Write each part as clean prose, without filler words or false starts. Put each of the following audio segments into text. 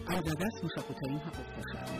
Անդրադարձ մշակութային հաղորդաշար։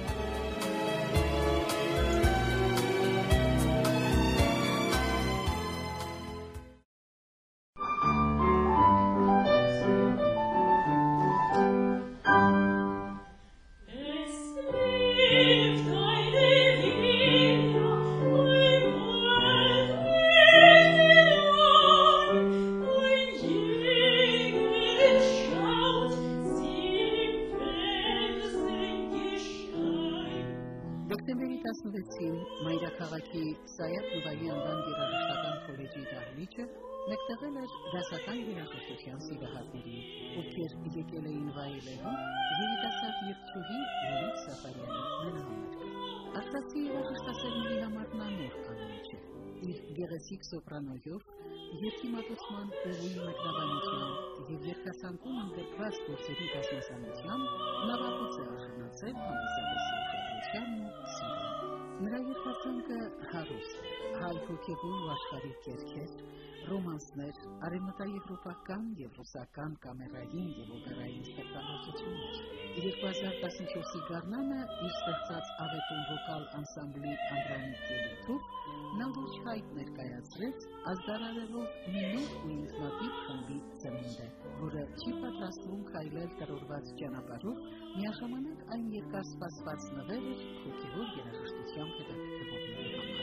Դեկտեմբերի 16-ին Մայրաքաղաքի Սայաթ Նուվայի անվան երաժշտական քոլեջի դահլիճը մեկտեղել էր դասական երաժշտության սիրահարներին, ովքեր եկել էին վայելելու երիտասարդ երգչուհի Լիլիթ Սաֆարյանի մենահամերգը։ Արցախի երաժշտասերների համար նա նոր կանոչ է։ Իր գեղեցիկ սոպրանոյով, երգի մատուցման ուղիի մեկնաբանությամբ և երգասանկում ընդգրկված գործերի բազմազանությամբ նա վաղուց է արժանացել հանդիսատեսի ուշադրությանն ու սիրուն։ Նրա երգացանկը հարուստ է, հայ հոգևոր ու աշխարհիկ երգեր, ռոմանսներ, արևմտաեվրոպական և ռուսական կամերային և օպերային ստեղծագործություններ։ 2014-ի գարնանը իր ստեղծած ավետում վոկալ անսամբլի Անդրանիկ ելույթով նա լուրջ հայտ ներկայացրեց, ազդարարելով մի նոր ու ինքնատիպ խմբի ծնունդը, որը չի պատրաստվում քայլել տրորված ճանապարհով, միաժամանակ այն երկար սպասված նվեր էր հոգևոր երաժշտությամբ հետաքրքրվողների համար։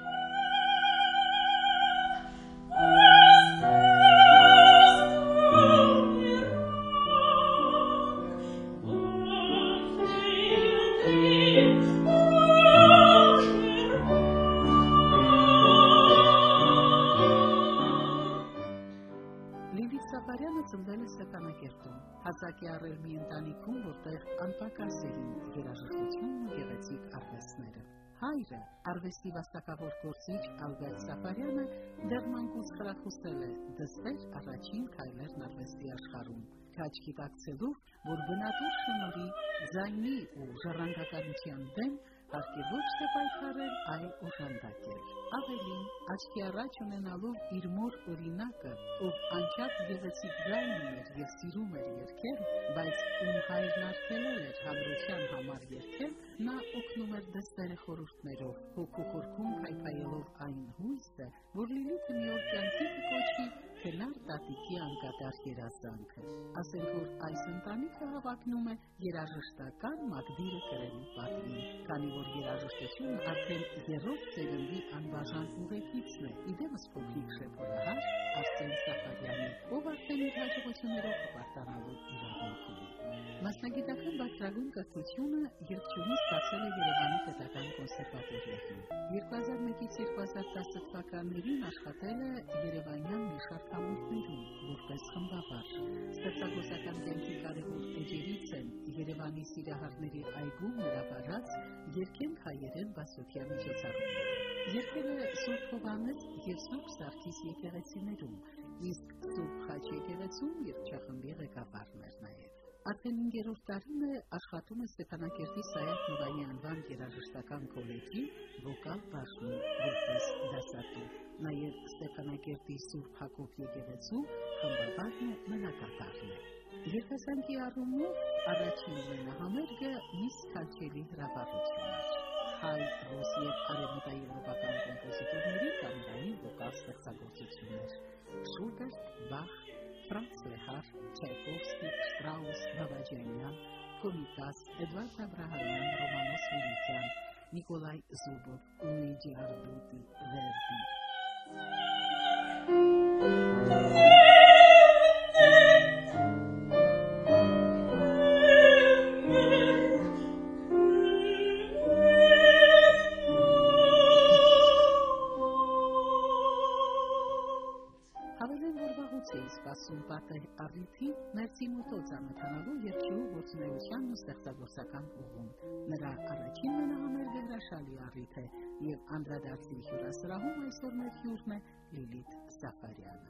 Լիլիթ Սաֆարյանը ծնվել է Ստեփանակերտում, հասակ է առել մի ընտանիքում, որտեղ անպակաս էին երաժշտությունն ու գեղեցիկ արվեստները։ Հայրը, արվեստի վաստակավոր գործիչ Ալբերտ Սաֆարյանը, դեռ մանկուց խրախուսել է դստեր առաջին քայլերն արվեստի աշխարհում, քաջ գիտակցելով, որ բնատուր շնորհի, ձայնի ու ժառանգականության դեմ հարկ է ոչ թե պայքարել, այլ օժանդակել։ Ավելին, աչքի առաջ ունենալով իր մոր օրինակը, ով անչափ գեղեցիկ ձայն ուներ և սիրում էր երգել, բայց ում հայրն արգելել էր հանրության համար երգել, նա օգնում էր դստերը խորհուրդներով, հոգու խորքում քայքայելով այն հույսը, որ Լիլիթը մի օր կյանքի կկոչի քնար տատիկի անկատար երազանքը։ Ասենք, որ այս ընտանիքը հավակնում է երաժշտական մակդիրը կրելու պատվին, քանի որ երաժշտությունը արդեն երրորդ սերնդի անբաժան ուղեկիցն է, իդեմս փոքրիկ շեփորահար Արսեն Սաֆարյանի, ով արդեն իր հաջողություններով կպարտանալու իրավունք ունի։ Մասնագիտական բարձրագույն կրթությունը երգչուհին ստացել է Երևանի պետական կոնսերվատորիայում։ 2001-ից 2010 թվականներին աշխատել է երևանյան մի շարք համույթներում, որպես խմբավար։ Ստեղծագործական կյանքի կարևոր էջերից են Երևանի Սիրահարների այգում նրա վարած «Երգենք հայերեն» բացօթյա միջոցառումները։ Երգել է Սուրբ Հովհաննես և Սուրբ Սարգիս եկեղեցիներում, իսկ Սուրբ Խաչ եկեղեցում երգչախմբի ղեկավարն էր նաև։ Արդեն 5-րդ տարին է աշխատում է Ստեփանակերտի Սայաթ Նուվայի անվան երաժշտական քոլեջի վոկալ բաժնում որպես դասատու, նաև Ստեփանակերտի Սուրբ Հակոբ եկեղեցու խմբավարն ու մենակատարն է։ Երգասանկի առումով առաջին մենահամերգը մի սքանչելի հրավառություն էր։ Հայ, ռուս և արևմտաեվրոպական կոմպոզիտորների կամերային վոկալ ստեղծագործություններ՝ Շուբերտ, Բախ, Ֆրանց Լեհար, Չայկովսկի, Շտրաուս, Բաբաջանյան, Կոմիտաս, Էդվարդ Աբրահամյան, Ռոմանոս Մելիքյան, Նիկոլայ Զուբով, Լուիջի Արդուտի, Վերդի։ Սպասում պատեհ առիթի ներսի մոտով ծանոթանալու երգչուհու գործունեությանն ու ստեղծագործական ուղուն։ Նրա առաջին մենահամերգը հրաշալի առիթ է և անդրադարձի հյուրասրահում այսօր մեր հյուրն է Լիլիթ Սաֆարյանը։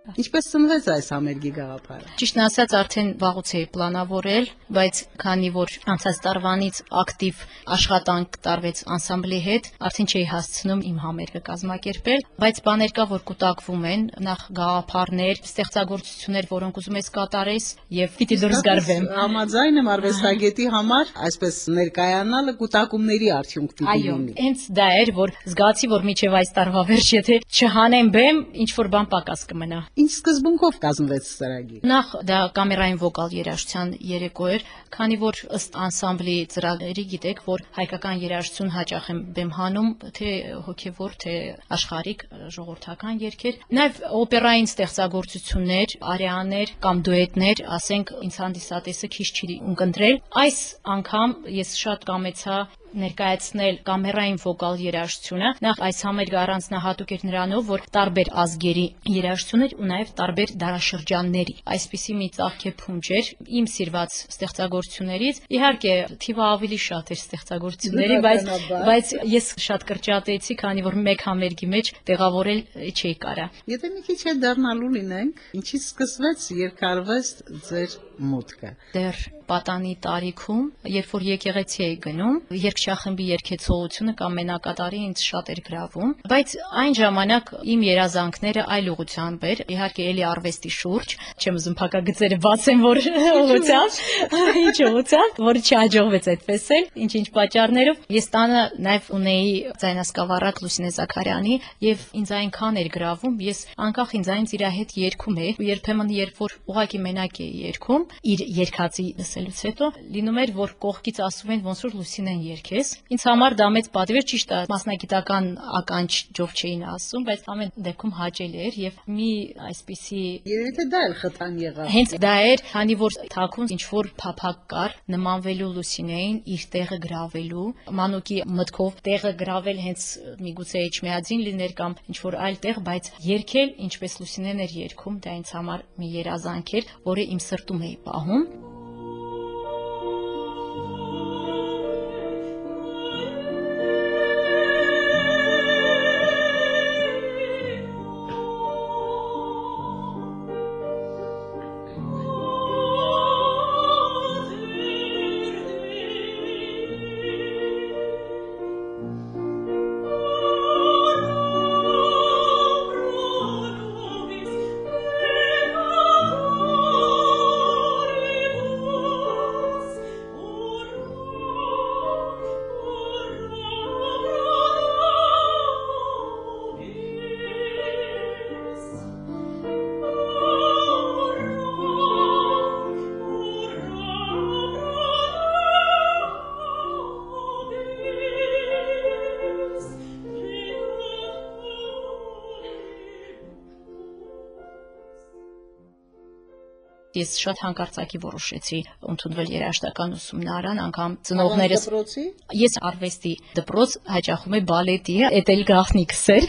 Ինչպես ծնվեց այս համերգի գաղափարը։ Ճիշտն ասած, արդեն վաղուց էի պլանավորել, բայց քանի որ անցած տարվանից ակտիվ աշխատանք տարվեց անսամբլի հետ, արդեն չէի հասցնում իմ համերգը կազմակերպել, բայց բաներ կա, որ կուտակվում են, նախ գաղափարներ, ստեղծագործություններ, որոնք ուզում ես կատարես եւ պիտի դուրս գարվեմ։ Համաձայն եմ արվեստագետի համար այսպես ներկայանալը կուտակումների արդյունք պիտի լինի։ Հենց դա էր, որ զգացի, որ միջև այս տարվա վերջ, եթե չհանեմ բեմ, ինչ որ բան պակաս կմնա։ Ինչ սկզբունքով կազմվեց ծրագիրը։ Նախ դա կամերային վոկալ երաժշտության երեկո էր, քանի որ ըստ անսամբլի ծրագրերի գիտեք, որ հայկական երաժշտություն հաճախ եմ բեմ հանում, թե հոգևոր, թե աշխարհիկ ժողովրդական երգեր, նաև օպերային ստեղծագործություններ, արիաներ կամ դուետներ, ասենք ինձ հանդիսատեսը քիչ չի ունկնդրել։ Այս անգամ ես շատ կամեցա ներկայացնել կամերային վոկալ երաժշտությունը։ Նախ այս համերգը առանձնահատուկ էր նրանով, որ տարբեր ազգերի երաժշտություն էր ու նաև տարբեր դարաշրջանների։ Այսպիսի մի ծաղկեփունջ էր իմ սիրված ստեղծագործություններից։ Իհարկե, թիվը ավելի շատ էր ստեղծագործությունների, բայց ես շատ կրճատեցի, քանի որ մեկ համերգի մեջ տեղավորել չէի կարա։ Եթե մի քիչ հետ դառնալու լինենք, ինչից սկսվեց երկարվեստ ձեր մուտքը։ Դեռ պատանի տարիքում, երբ որ եկեղեցի էի գնում, երգչախմբի երգեցողությունը կամ մենակատարի ինձ շատ էր գրավում, բայց այն ժամանակ իմ երազանքները այլ ուղղությամբ էր, իհարկե էլի արվեստի շուրջ, չեմ ուզում փակագծերը բացեմ, որ ինչ ուղղությամբ, որ չհաջողվեց այդպես էլ, ինչ պատճառներով։ Ես տանը նաև ունեի ձայնասկավառակ Լուսինե Զաքարյանի եւ ինձ այնքան էր գրավում, ես անկախ ինձանից իր հետ երգում էի, ու երբեմն երբ որ ուղղակի մենակ էի երգում, իր երգածի լսելուց հետո լինում էր, որ կողքից ասում են ոնց որ Լուսինեն երգես։ Ինձ համար դա մեծ պատիվ էր, ճիշտ է, մասնագիտական ականջ ջով չէին ասում, բայց ամեն դեպքում հաճելի էր եւ մի այսպիսի Եթե դա էլ խթան եղավ։ Հենց դա էր, քանի որ թաքուն ինչ որ փափակ կար, նմանվելու Լուսինեին, իր տեղը գրավելու, մանուկի մտքով տեղը գրավել հենց միգուցե Էջմիածին լիներ կամ ինչ որ այլ տեղ, բայց երգել ինչպես Լուսինեն էր երգում, դա ինձ համար մի երազանք էր, որը իմ սրտում էի պահում։ Ես շատ հանկարծակի որոշեցի ընդունվել երաժշտական ուսումնարան, անգամ ծնողներս Ես արվեստի դպրոց հաճախում եմ բալետի, էդ էլ գաղտնիքս էր։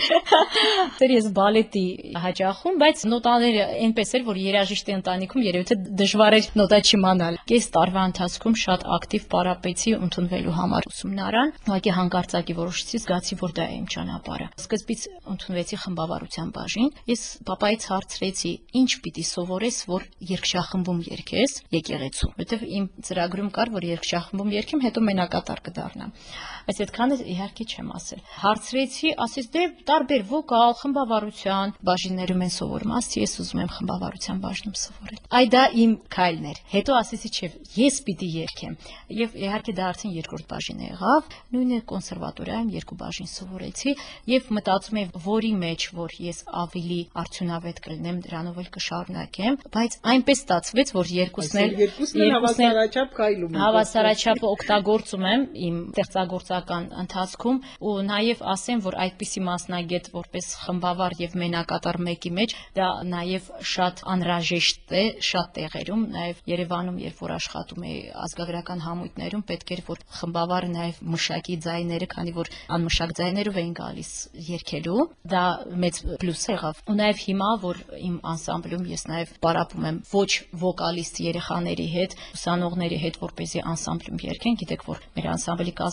Ես բալետի հաճախում, բայց նոտաները այնպես էր, որ երաժիշտի ընտանիքում երևի թե դժվար էր նոտա չիմանալ։ Կես տարվա ընթացքում շատ ակտիվ պարապեցի ընդունվելու համար ուսումնարան, ուղղակի հանկարծակի որոշեցի, զգացի, որ դա է իմ ճանապարհը։ Սկզբից ընդունվեցի խմբավարության բաժին։ Ես պապայից հարցրեցի, ինչ պիտի սովորես, որ երգչախմբում երգես եկեղեցու, որովհետև իմ ծրագրում կար, որ երգչախմբում երգեմ, հետո մենակատար կդառնամ։ Բայց այդքանը իհարկե չեմ ասել։ Հարցրեցի, ասեց դե տարբեր վոկալ, խմբավարության բաժիններում են սովորում, ասեցի ես ուզում եմ խմբավարության բաժնում սովորել։ Այ դա իմ քայլն էր։ Հետո ասեցի չէ, ես պիտի երգեմ։ Եվ իհարկե դա արդեն երկրորդ բաժինը եղավ, նույնը կոնսերվատորիայում երկու բաժին սովորեցի եւ մտածում եմ, որի մեջ որ ես ավելի արդյունավետ կլինեմ, դրանով էլ կշարունակեմ, բայց այնպես ստացվեց, որ երկուսն էլ հավասարաչափ քայլում են։ Հավասարաչափ օգտագործում եմ իմ ստեղծագործական ընթացքում ու նաև ասեմ, որ այդպիսի մասնագետ որպես խմբավար եւ մենակատար մեկի մեջ դա նաև շատ անհրաժեշտ է շատ տեղերում, նաև Երևանում, երբ որ աշխատում էի ազգագրական համույթներում, պետք էր որ խմբավարը նաև մշակի ձայները, քանի որ անմշակ ձայներով էին գալիս երգելու, դա մեծ պլյուս եղավ։ Ու նաև հիմա, որ իմ անսամբլում ես նաև պարապում եմ ոչ վոկալիստ երեխաների հետ, ուսանողների հետ, որպեսզի անսամբլում երգեն, գիտեք, որ մեր անսամբլի կազմը փոքր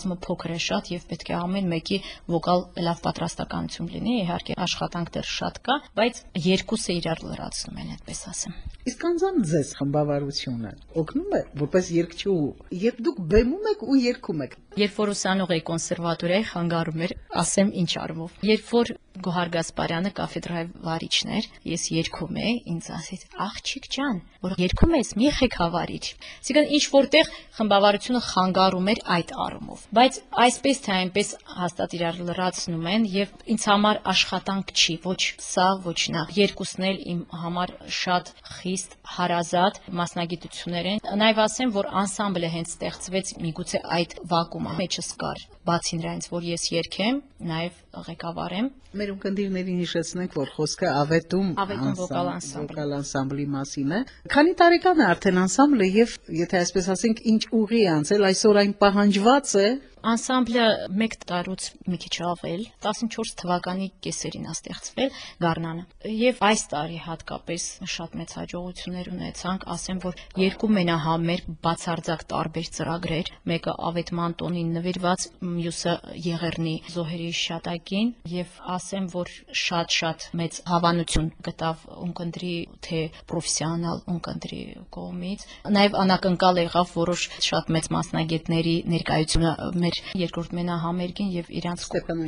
ծրագրեր շատ եւ պետք է ամեն մեկի վոկալ լավ պատրաստականություն լինի, իհարկե աշխատանք դեռ շատ կա, բայց երկուսը իրար լրացնում են, այդպես ասեմ։ Իսկ անձամբ ձեզ խմբավարությունը օգնում է որպես երգչուհու, երբ դուք բեմում եք ու երգում եք։ Երբ որ ուսանող էի կոնսերվատորիայի, խանգարում էր, ասեմ ինչ առումով։ Երբ որ Գոհար Գասպարյանը կաֆեդրայի վարիչն էր, ես երգում էի, ինձ ասեց. «Աղջիկ ջան, որ երգում ես, մի ղեկավարիչ»։ Այսինքն ինչ որտեղ խմբավարությունը խանգարում էր այդ առումով։ Բայց այսպես թե այնպես հաստատ իրար լրացնում են եւ ինձ համար աշխատանք չի, ոչ սա, ոչ նա։ Երկուսն էլ իմ համար շատ խիստ հարազատ մասնագիտություններ են։ Նաեւ ասեմ, որ անսամբլը հենց ստեղծվեց միգուցե այդ վակումը մեջս կար։ Բացի նրանից, որ ես երգեմ, նաեւ ղեկավարեմ։ Մեր ունկնդիրներին հիշեցնենք, որ խոսքը Ավետում վոկալ անսամբլի մասին է։ Քանի տարեկան է արդեն անսամբլը եւ եթե այսպես ասենք, ինչ ուղի է անցել, այսօր այն պահանջված է։ Անսամբլը 1 տարուց մի քիչ ավել, 14 թվականի կեսերին է ստեղծվել Գառնանը։ Եվ այս տարի հատկապես շատ մեծ հաջողություններ ունեցանք, ասեմ, որ 2 մենահամերգ բացարձակ տարբեր ծրագրեր, մեկը Ավետման տոնին նվիրված, մյուսը Եղեռնի զոհերի հիշատակին, եւ ասեմ, որ շատ մեծ հավանություն գտավ ունկնդրի թե պրոֆեսիոնալ ունկնդրի կողմից։ Նաեւ անակնկալ եղավ որոշ շատ մեծ մասնագետների ներկայությունը երկրորդ մենահամերգին եւ իրանց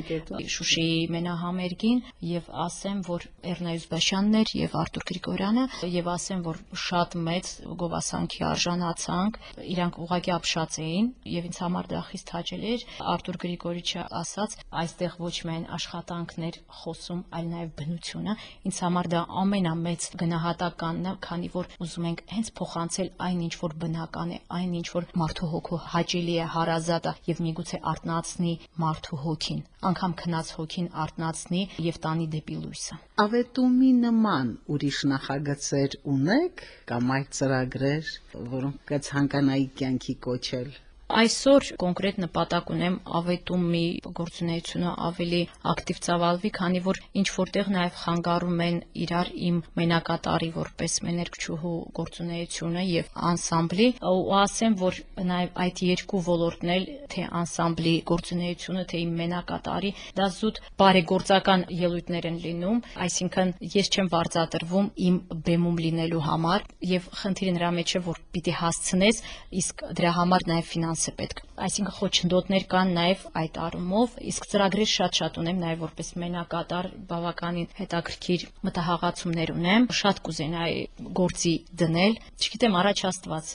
Շուշիի մենահամերգին եւ ասեմ, որ Էռնայուս Բաշյանն էր եւ Արտուր Գրիգորյանը եւ ասեմ, որ շատ մեծ գովասանքի արժանացանք, իրանք ուղղակի ապշած էին եւ ինձ համար դա խիստ հաճելի էր։ Արտուր Գրիգորիչը ասաց, այստեղ ոչ միայն աշխատանքներ խոսում, այլ նաեւ բնությունը, ինձ համար դա ամենամեծ գնահատականն է, քանի որ ուզում ենք հենց փոխանցել այն ինչ որ բնական է, այն ինչ որ մարդու հոգու հաճելի է, հարազատ է եւ միգուցե արտնացնի մարդու հոգին, անգամ քնած հոգին արտնացնի եւ տանի դեպի լույսը։ Ավետումի նման ուրիշ նախագծեր ունեք կամ այլ ծրագրեր, որոնք կցանկանայի կյանքի կոչել։ Այսօր կոնկրետ նպատակ ունեմ Ավետումի գործունեությունը ավելի ակտիվ ծավալվի, քանի որ ինչ որտեղ նաև խանգարում են իրար իմ մենակատարի որպես մեներկչուհու գործունեությունը եւ անսամբլի, ու ասեմ, որ նաև այդ երկու ոլորտն էլ թե անսամբլի գործունեությունը, թե իմ մենակատարի, դա զուտ բարեգործական ելույթներ են լինում, այսինքն ես չեմ վարձատրվում իմ բեմում լինելու համար եւ խնդիրը նրա մեջ է, որ պիտի հասցնես, իսկ դրա համար նաև է պետք։ Այսինքն խոչընդոտներ կան նաև այդ առումով, իսկ ծրագրեր շատ ունեմ նաև որպես մենակատար, բավականին հետաքրքիր մտահղացումներ ունեմ, շատ կուզենայի գործի դնել, չգիտեմ, առաջ Աստված։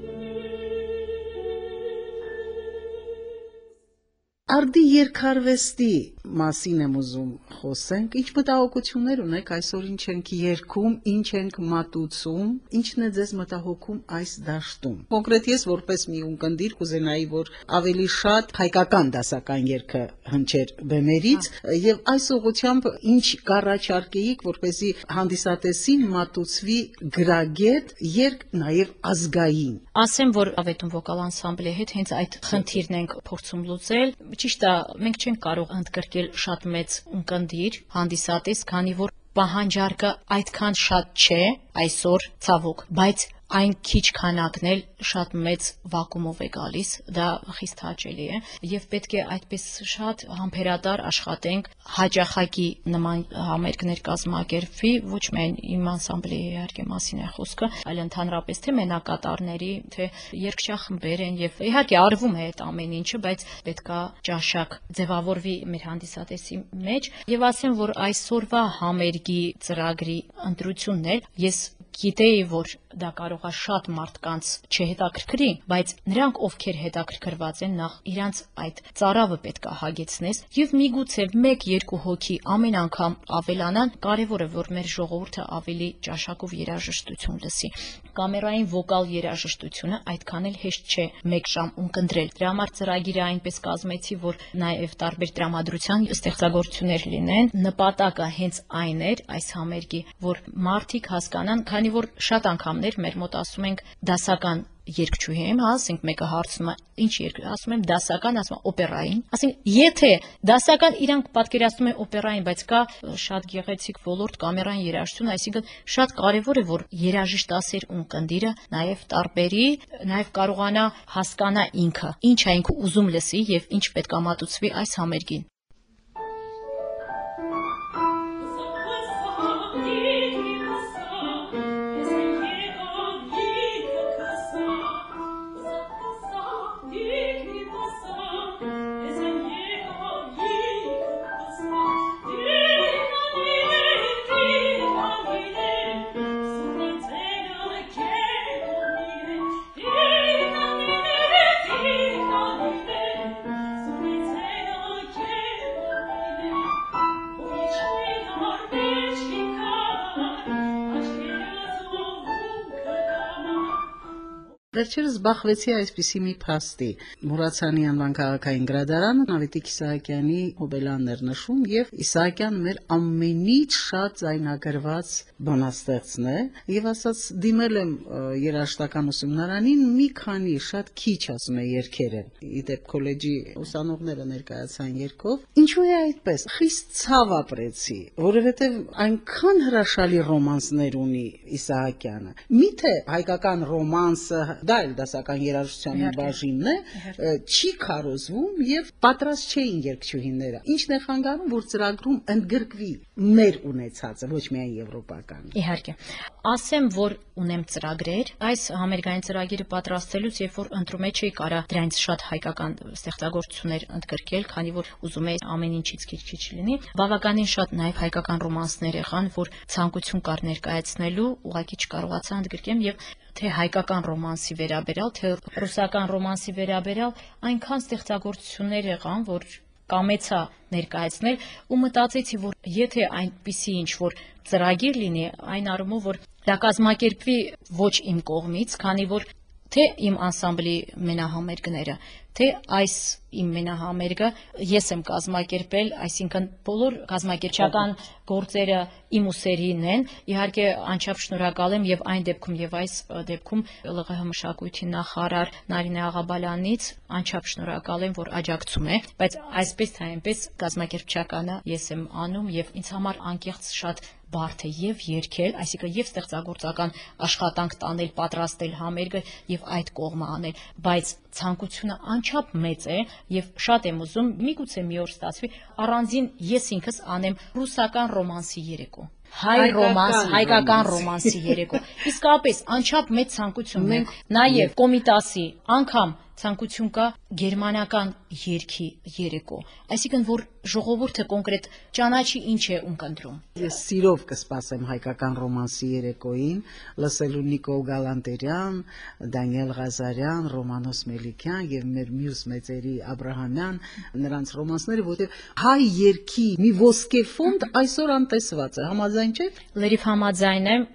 Արդի երկարվեստի մասին եմ ուզում խոսենք, ինչ մտահոգություններ ունեք այսօր, ինչ ենք երգում, ինչ ենք մատուցում, ինչն է ձեզ մտահոգում այս դաշտում։ Կոնկրետ ես որպես մի ունկնդիր կուզենայի, որ ավելի շատ հայկական դասական երգը հնչեր բեմերից, եւ այս ուղղությամբ ինչ կառաջարկեիք, որպեսզի հանդիսատեսին մատուցվի գրագետ երգ նաեւ ազգային։ Ասեմ, որ ավետում վոկալ անսամբլի հետ հենց այդ խնդիրն ենք փորձում լուծել։ Ճիշտ է, մենք չենք կարող ընդգրկել շատ մեծ ունկնդիր, հանդիսատես, քանի որ պահանջարկը այդքան շատ չէ այսօր ցավոք, բայց այն քիչ քանակն էլ շատ մեծ վակուումով է գալիս, դա խիստ հաճելի է եւ պետք է այդպես շատ համբերատար աշխատենք հաճախակի նման համերգներ կազմակերպվի, ոչ միայն իմ անսամբլի իհարկե մասին է խոսքը, այլ ընդհանրապես թե մենակատարների, թե երգչախմբեր են եւ իհարկե արվում է այդ ամեն ինչը, բայց պետքա ճաշակ ձևավորվի մեր հանդիսատեսի մեջ եւ ասեմ, որ այսօրվա համերգի ծրագրի ընտրությունն էլ ես գիտեի, որ դա կարող է շատ մարդկանց չհետաքրքրի, բայց նրանք, ովքեր հետաքրքրված են, նախ իրանց այդ ծարավը պետք է հագեցնես եւ միգուցե 1-2 հոգի ամեն անգամ ավելանան, կարեւոր է, որ մեր ժողովուրդը ավելի ճաշակով երաժշտություն լսի։ Կամերային վոկալ երաժշտությունը այդքան էլ հեշտ չէ 1 ժամ ունկնդրել։ Դրա համար ծրագիրը այնպես կազմեցի, որ նաեւ տարբեր տրամադրության ստեղծագործություններ լինեն։ Նպատակը հենց այն էր այս համերգի, որ մարդիկ հասկանան, քանի որ շատ անգամներ մեր մոտ ասում ենք դասական երգչուհի եմ, ասենք մեկը հարցնում է, ինչ երգ, ասում եմ դասական, ասում եմ օպերային, ասենք եթե դասական իրանք պատկերացնում են օպերային, բայց կա շատ գեղեցիկ ոլորտ կամերային երաժշտություն, այսինքն շատ կարևոր է, որ երաժշտասեր ունկնդիրը նաև տարբերի, նաև կարողանա հասկանա ինքը, ինչ է ինքը ուզում լսի եւ ինչ պետք է մատուցվի այս համերգին։ Վերջերս զբաղվեցի այսպիսի մի փաստի։ Մուրացյանի անվան քաղաքային գրադարանը Ավետիք Իսահակյանի հոբելյանն էր նշում եւ Իսահակյանը մեր ամենից շատ ձայնագրված բանաստեղծն է եւ ասած դիմել եմ երաժշտական ուսումնարանին մի քանի շատ քիչ ասում է երգեր են։ Իդեպ քոլեջի ուսանողները ներկայացան երգով։ Ինչու է այդպես։ Խիստ ցավ ապրեցի, որովհետեւ այնքան հրաշալի ռոմանսներ ունի Իսահակյանը։ Միթե հայկական ռոմանսը դա էլ դասական երաժշտության բաժինն է, չի քարոզվում եւ պատրաստ չէին երգչուհիները։ Ինչն է խանգարում, որ ծրագրում ընդգրկվի մեր ունեցածը, ոչ միայն եվրոպական։ Իհարկե։ Ասեմ, որ ունեմ ծրագրեր, այս համերգային ծրագիրը պատրաստելուց, երբ որ ընտրում էի, կարա դրանից շատ հայկական ստեղծագործություններ ընդգրկել, քանի որ ուզում էի ամեն ինչից քիչ-քիչ լինի։ Բավականին շատ նաեւ հայկական ռոմանսներ եղան, որ ցանկություն կար ներկայացնելու, ուղղակի չկարողացա ընդգրկեմ եւ թե հայկական ռոմանսի վերաբերյալ, թե ռուսական ռոմանսի վերաբերյալ այնքան ստեղծագործություններ եղան, որ կամեցա ներկայացնել ու մտածեցի, որ եթե այնպիսի ինչ որ ծրագիր լինի, այն առումով, որ դա կազմակերպվի ոչ իմ կողմից, քանի որ թե իմ անսամբլի մենահամերգները, թե այս իմ մենահամերգը ես եմ կազմակերպել, այսինքն բոլոր կազմակերպչական գործերը իմ ուսերին են, իհարկե անչափ շնորհակալ եմ եւ այն դեպքում եւ այս դեպքում ԼՂՀ մշակույթի նախարար Նարինե Աղաբալյանից անչափ շնորհակալ եմ, որ աջակցում է, բայց այսպես թե այնպես կազմակերպչականը ես եմ անում եւ ինձ համար անկեղծ շատ բարդ է եւ երգել, այսինքն եւ ստեղծագործական աշխատանք տանել, պատրաստել համերգը եւ այդ կողմը անել, բայց ցանկությունը անչափ մեծ է եւ շատ եմ ուզում, միգուցե մի օր ստացվի առանձին ես ինքս անեմ ռուսական ռոմանսի երեկո։ հայ ռոմանս, հայկական ռոմանսի երեկո։ Իսկապես անչափ մեծ ցանկություն է, նաև Կոմիտասի անգամ ցանկություն կա գերմանական երգի երեկո, այսինքն որ ժողովուրդը կոնկրետ ճանաչի ինչ է ունկնդրում։ Ես սիրով կսպասեմ հայկական ռոմանսի երեկոյին, լսելու Նիկոլ Գալանտերյան, Դանիել Ղազարյան, Ռոմանոս Մելիքյան եւ մեր մյուս մեծերի Աբրահամյան, նրանց ռոմանսները, որտեղ հայ երգի մի ոսկե ֆոնդ այսօր անտեսված է, համաձայն չեք։ Լրիվ համաձայն եմ։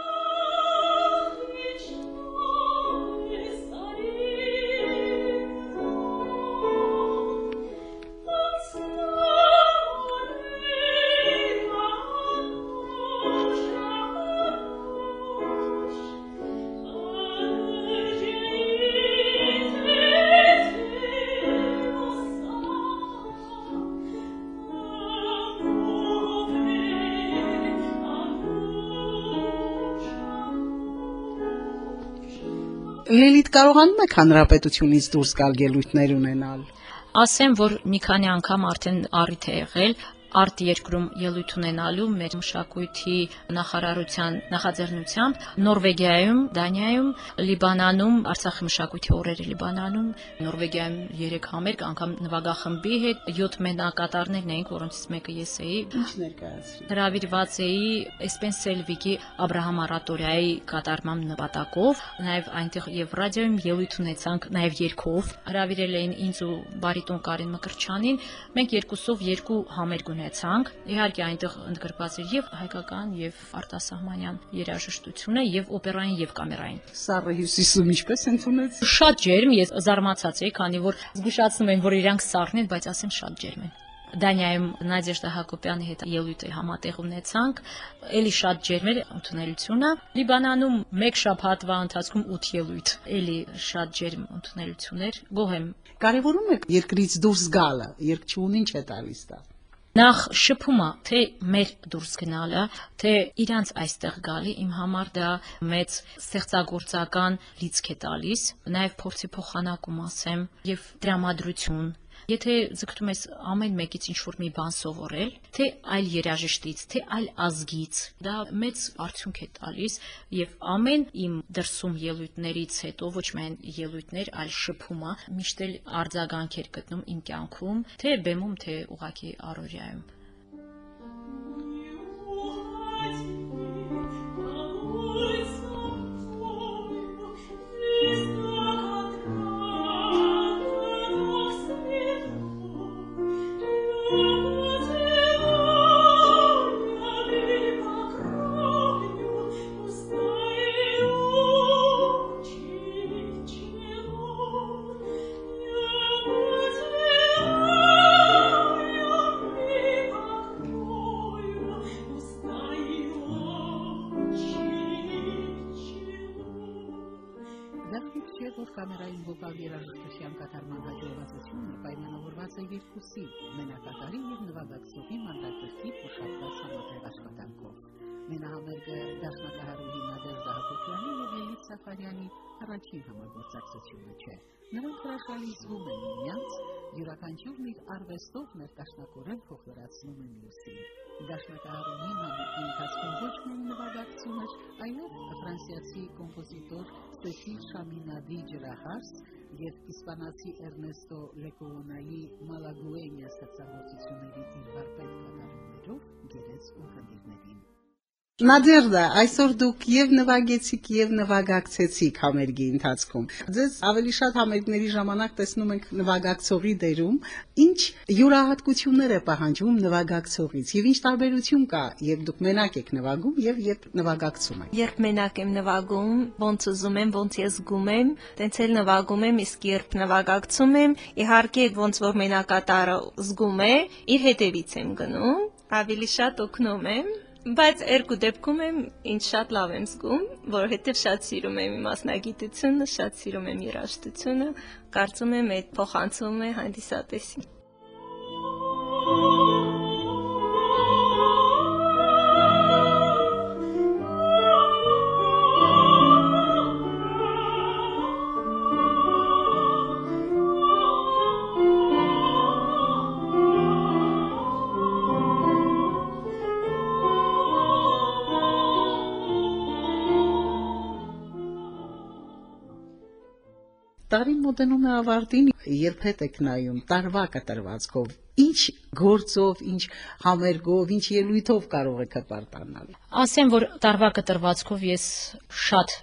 Լիլիթ, կարողանում եք հանրապետությունից դուրս գալ ելույթներ ունենալ։ Ասեմ, որ մի քանի անգամ արդեն առիթ է եղել արտ երկրում ելույթ ունենալու մեր մշակույթի նախարարության նախաձեռնությամբ Նորվեգիայում, Դանիայում, Լիբանանում, Արցախի մշակույթի օրերը Լիբանանում, Նորվեգիայում 3 համերգ, անգամ նվագախմբի հետ 7 մենակատարներն էին, որոնցից մեկը ես էի։ Ինչ ներկայացրի։ Հրավիրված էի Սպենսելվիգի Աբրահամ Արատորիայի կատարման նպատակով, նաև այնտեղ եւ ռադիոյում ելույթ ունեցանք նաև երգով։ Հրավիրել էին ինձ ու բարիտոն Կարեն Մկրտչյանին։ Մենք երկուսով 2 համերգ ունեցանք։ Իհարկե այնտեղ ընդգրկված էր եւ հայկական եւ արտասահմանյան երաժշտությունը եւ օպերային եւ կամերային։ Սառը Հյուսիսում ինչպես ընդունեց։ Շատ ջերմ, ես զարմացած էի, քանի որ զգուշացնում են, որ իրանք սառն են, բայց ասեմ շատ ջերմ են։ Դանիայում Նադեժդա Հակոբյանի հետ ելույթ համատեղ ունեցանք, էլի շատ ջերմ էր ընդունելությունը։ Լիբանանում 1 շաբաթվա ընթացքում 8 ելույթ, էլի շատ ջերմ ընդունելություններ, գոհ եմ։ Կարևորում եք երկրից դուրս գալը, երկչուն ինչ է տալիս դա։ Նախ շփումը, թե մեր դուրս գնալը, թե իրանց այստեղ գալի, իմ համար դա մեծ ստեղծագործական լիցք է տալիս, նաև փորձի փոխանակում ասեմ եւ տրամադրություն։ Եթե ձգտում ես ամեն մեկից ինչ-որ մի բան սովորել, թե այլ երաժշտից, թե այլ ազգից, դա մեծ արդյունք է տալիս եւ ամեն իմ դրսում ելույթներից հետո ոչ միայն ելույթներ, այլ շփումը միշտ էլ արձագանք էր գտնում իմ կյանքում, թե բեմում, թե ուղղակի առօրյայում։ Կամերային վոկալ երաժշտության կատարման հաջողվածությունը պայմանավորված է երկուսի՝ մենակատարի եւ նվագակցողի մանդակերտիվ ուշադրած համատեղ աշխատանքով։ Մենահամերգը դաշնակահարուհի Նադեժդա Հակոբյանի եւ Լիլիթ Սաֆարյանի առաջին համագործակցությունը չէ։ Նրանք հրաշալի զգում են միմյանց, յուրաքանչյուրն իր արվեստով ներդաշնակորեն փոխվերացնում է մյուսին։ Դաշնակահարուհին համերգի ընթացքում ոչ միայն նվագակցում էր, այլև ֆրանսիացի կոմպոզիտոր Սեսիլ Շամինադի ջրահարս եւ իսպանացի Էրնեստո Լեկոոնայի Մալագուենյա ստեղծագործությունների իր վարպետ կատարումներով գերեց ուղղագիրներին։ Նադեժդա, այսօր դուք եւ նվագեցիք եւ նվագակցեցիք համերգի ընթացքում։ Ձեզ ավելի շատ համերգների ժամանակ տեսնում ենք նվագակցողի դերում։ Ինչ յուրահատկություններ է պահանջում նվագակցողից եւ ինչ տարբերություն կա, երբ դուք մենակ եք նվագում եւ երբ նվագակցում եք։ Երբ մենակ եմ նվագում, ոնց ուզում եմ, ոնց ես զգում եմ, տենց էլ նվագում եմ, իսկ երբ նվագակցում եմ, իհարկե ոնց որ մենակատարը զգում է, իր հետևից եմ գնում, ավելի շատ օգնում եմ։ Բայց երկու դեպքում եմ ինձ շատ լավ եմ զգում, որովհետև շատ սիրում եմ իմ մասնագիտությունը, շատ սիրում եմ երաժշտությունը, կարծում եմ այդ փոխանցվում է հանդիսատեսին։ Տարին մոտենում է ավարտին, երբ հետ եք նայում տարվա կտրվածքով, ինչ գործով, ինչ համերգով, ինչ ելույթով կարող եք հպարտանալ։ Ասեմ, որ տարվա կտրվածքով ես շատ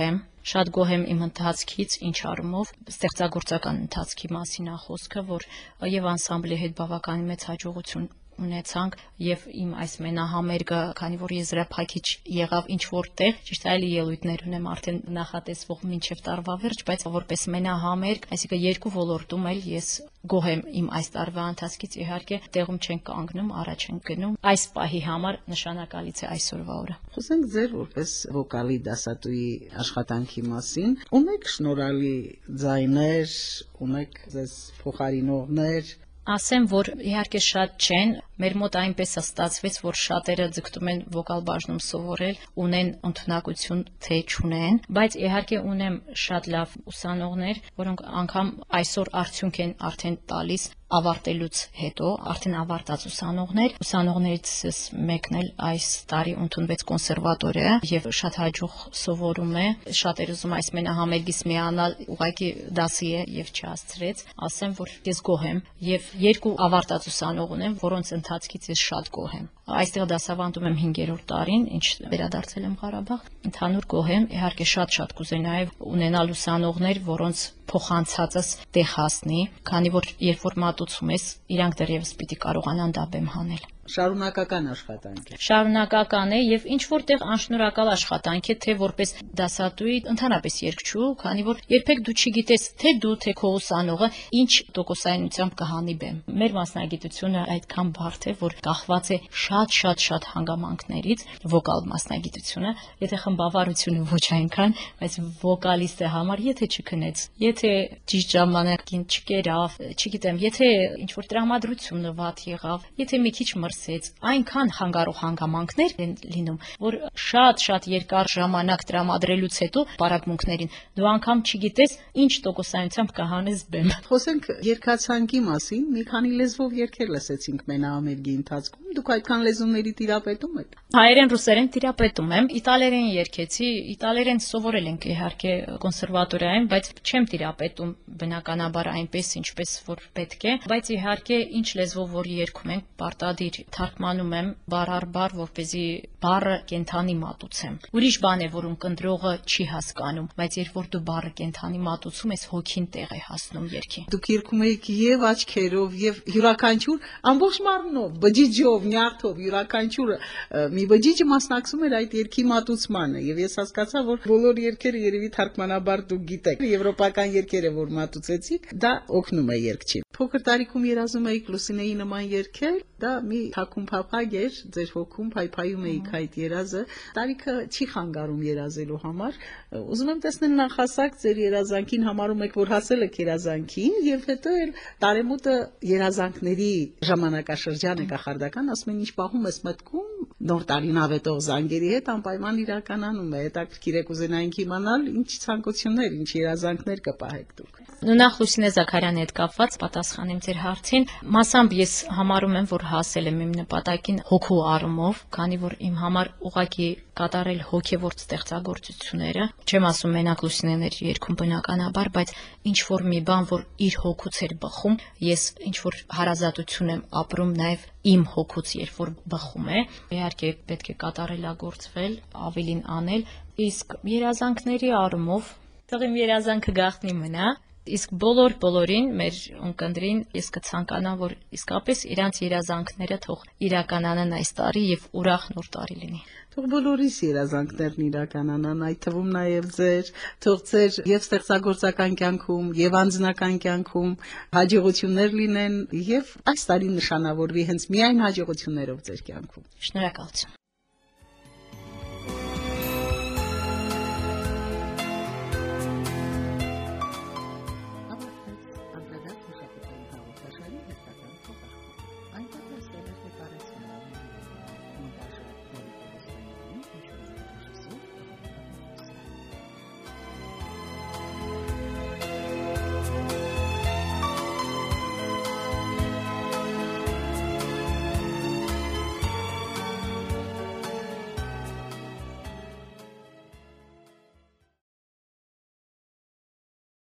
գոհ եմ իմ ընթացքից, ինչ առումով ստեղծագործական ընթացքի մասին է խոսքը, որ եւ անսամբլի հետ բավականին մեծ հաջողություն ունեցանք եւ իմ այս մենահամերգը, քանի որ եզրափակիչ եղավ ինչ որտեղ, ճիշտ է, այլ ելույթներ ունեմ արդեն նախատեսվող մինչեւ տարվա վերջ, բայց որպես մենահամերգ, այսինքն երկու ոլորտում էլ ես գոհ եմ իմ այս տարվա ընթացքից, իհարկե տեղում չենք կանգնում, առաջ ենք գնում։ Այս պահի համար նշանակալից է այսօրվա օրը։ Խոսենք ձեր որպես վոկալի դասատուի աշխատանքի մասին։ Ունեք շնորհալի ձայներ, ունեք ձեզ փոխարինողներ։ Ասեմ, որ իհարկե շատ չեն, մեր մոտ այնպես է ստացվեց, որ շատերը ձգտում են վոկալ բաժնում սովորել, ունեն ընդունակություն, թե չունեն, բայց իհարկե ունեմ շատ լավ ուսանողներ, որոնք անգամ այսօր արդյունք են արդեն տալիս ավարտելուց հետո, արդեն ավարտած ուսանողներից մեկն էլ այս տարի ընդունվեց կոնսերվատորիա եւ շատ հաջող սովորում է, շատեր ուզում այս մենահամերգից միանալ, ուղղակի դասի է եւ չհասցրեց, ասեմ, որ ես գոհ եմ եւ երկու ավարտած ուսանող ունեմ, որոնց ընթացքից ես շատ գոհ եմ։ Այստեղ դասավանդում եմ 5-րդ տարին, ինչ վերադարձել եմ Ղարաբաղ, ընդհանուր գոհ եմ, իհարկե շատ կուզեի նաեւ ունենալ ուսանողներ, որոնց փոխանցածս տեղ հասնի, քանի որ երբ որ մատուցում ես, իրանք դեռևս պիտի կարողանան դա բեմ հանել։ Շարունակական աշխատանք է։ Շարունակական է եւ ինչ որտեղ անշնորհակալ աշխատանք է, թե որպես դասատուի, ընդհանրապես երգչու, քանի որ երբեք դու չգիտես, թե դու, թե քո ուսանողը ինչ տոկոսայնությամբ կհանի բեմ։ Մեր մասնագիտությունը այդքան բարդ է, որ կախված է շատ հանգամանքներից, վոկալ մասնագիտությունը, եթե խմբավարությունը ոչ այնքան, բայց վոկալիստի համար, եթե չքնեց, եթե ճիշտ ժամանակին չկերավ, չգիտեմ, եթե ինչ որ տրամադրությունը վատ եղավ, եթե մի քիչ մրսեց, այնքան խանգարող հանգամանքներ են լինում, որ շատ երկար ժամանակ տրամադրելուց հետո պարագմունքներին դու անգամ չգիտես ինչ տոկոսայնությամբ կհանես բեմ։ Խոսենք երգացանկի մասին, մի քանի լեզվով երգեր լսեցինք մենահամերգի ընթացքում, դուք այդքան լեզուների տիրապետում եք։ Հայերեն, ռուսերեն տիրապետում եմ, իտալերեն երգեցի, իտալերեն սովորել ենք իհարկե կոնսերվատորիայում, բայց չեմ տիրապետում բնականաբար այնպես, ինչպես որ պետք է, բայց իհարկե ինչ լեզվով որ երգում ենք, պարտադիր թարգմանում եմ բառ առ բառ, որպեսզի բառը կենթանի մատուցեմ։ Ուրիշ բան է, որ ունկնդրողը չի հասկանում, բայց երբ որ դու բառը կենթանի մատուցում ես, հոգին տեղ է հասնում երգի։ Դուք երգում եք եւ աչքերով, եւ յուրաքանչյուր ամբողջ մարմնով, բջիջով, նյարդով, յուրաքանչյուրը մի բջիջը մասնակցում էր այդ երգի մատուցմանը, եւ ես հասկացա, որ բոլոր երգերը երևի թարգմանաբար դուք գիտեք, եվրոպական երգերը որ մատուցեցիք, դա օգնում է երգչին։ Փոքր տարիքում երազում էիք Լուսինեի նման երգել, դա մի թաքուն փափագ էր, ձեր հոգում փայփայում էիք այդ երազը, տարիքը չի խանգարում երազելու համար։ Ուզում եմ տեսնել նախասակ ձեր երազանքին, համարում եք, որ հասել եք երազանքին, եւ հետո էլ տարեմուտը երազանքների ժամանակաշրջան է կախարդական, ասում են ինչ պահում ես մտքում, նոր տարին ավետող զանգերի հետ անպայման իրականանում է, հետաքրքիր է կուզենայինք իմանալ ինչ ցանկություններ, ինչ երազանքներ կպահեք դուք։ Նախ Լուսինե Զաքարյանի հետ կապված պատասխանեմ ձեր հարցին, մասամբ ես համարում եմ, որ հասել եմ իմ նպատակին հոգու առումով, քանի որ իմ համար ուղղակի կատարել հոգևոր ստեղծագործությունները, չեմ ասում մենակ Լուսինեներ երգում բնականաբար, բայց ինչ որ մի բան, որ իր հոգուց էր բխում, ես ինչ որ հարազատություն եմ ապրում նաև իմ հոգուց, երբ որ բխում է, իհարկե պետք է կատարելագործվել, ավելին անել, իսկ երազանքների առումով, թող իմ երազանքը գաղտնի մնա, իսկ բոլորին մեր ունկնդրին ես կցանկանամ, որ իսկապես իրանց երազանքները թող իրականանան այս տարի եւ ուրախ նոր տարի լինի։ Թող բոլորիս երազանքներն իրականանան, այդ թվում նաև ձեր, թող ձեր եւ ստեղծագործական կյանքում, եւ անձնական կյանքում հաջողություններ լինեն եւ այս տարին նշանավորվի հենց միայն հաջողություններով ձեր կյանքում։ Շնորհակալություն։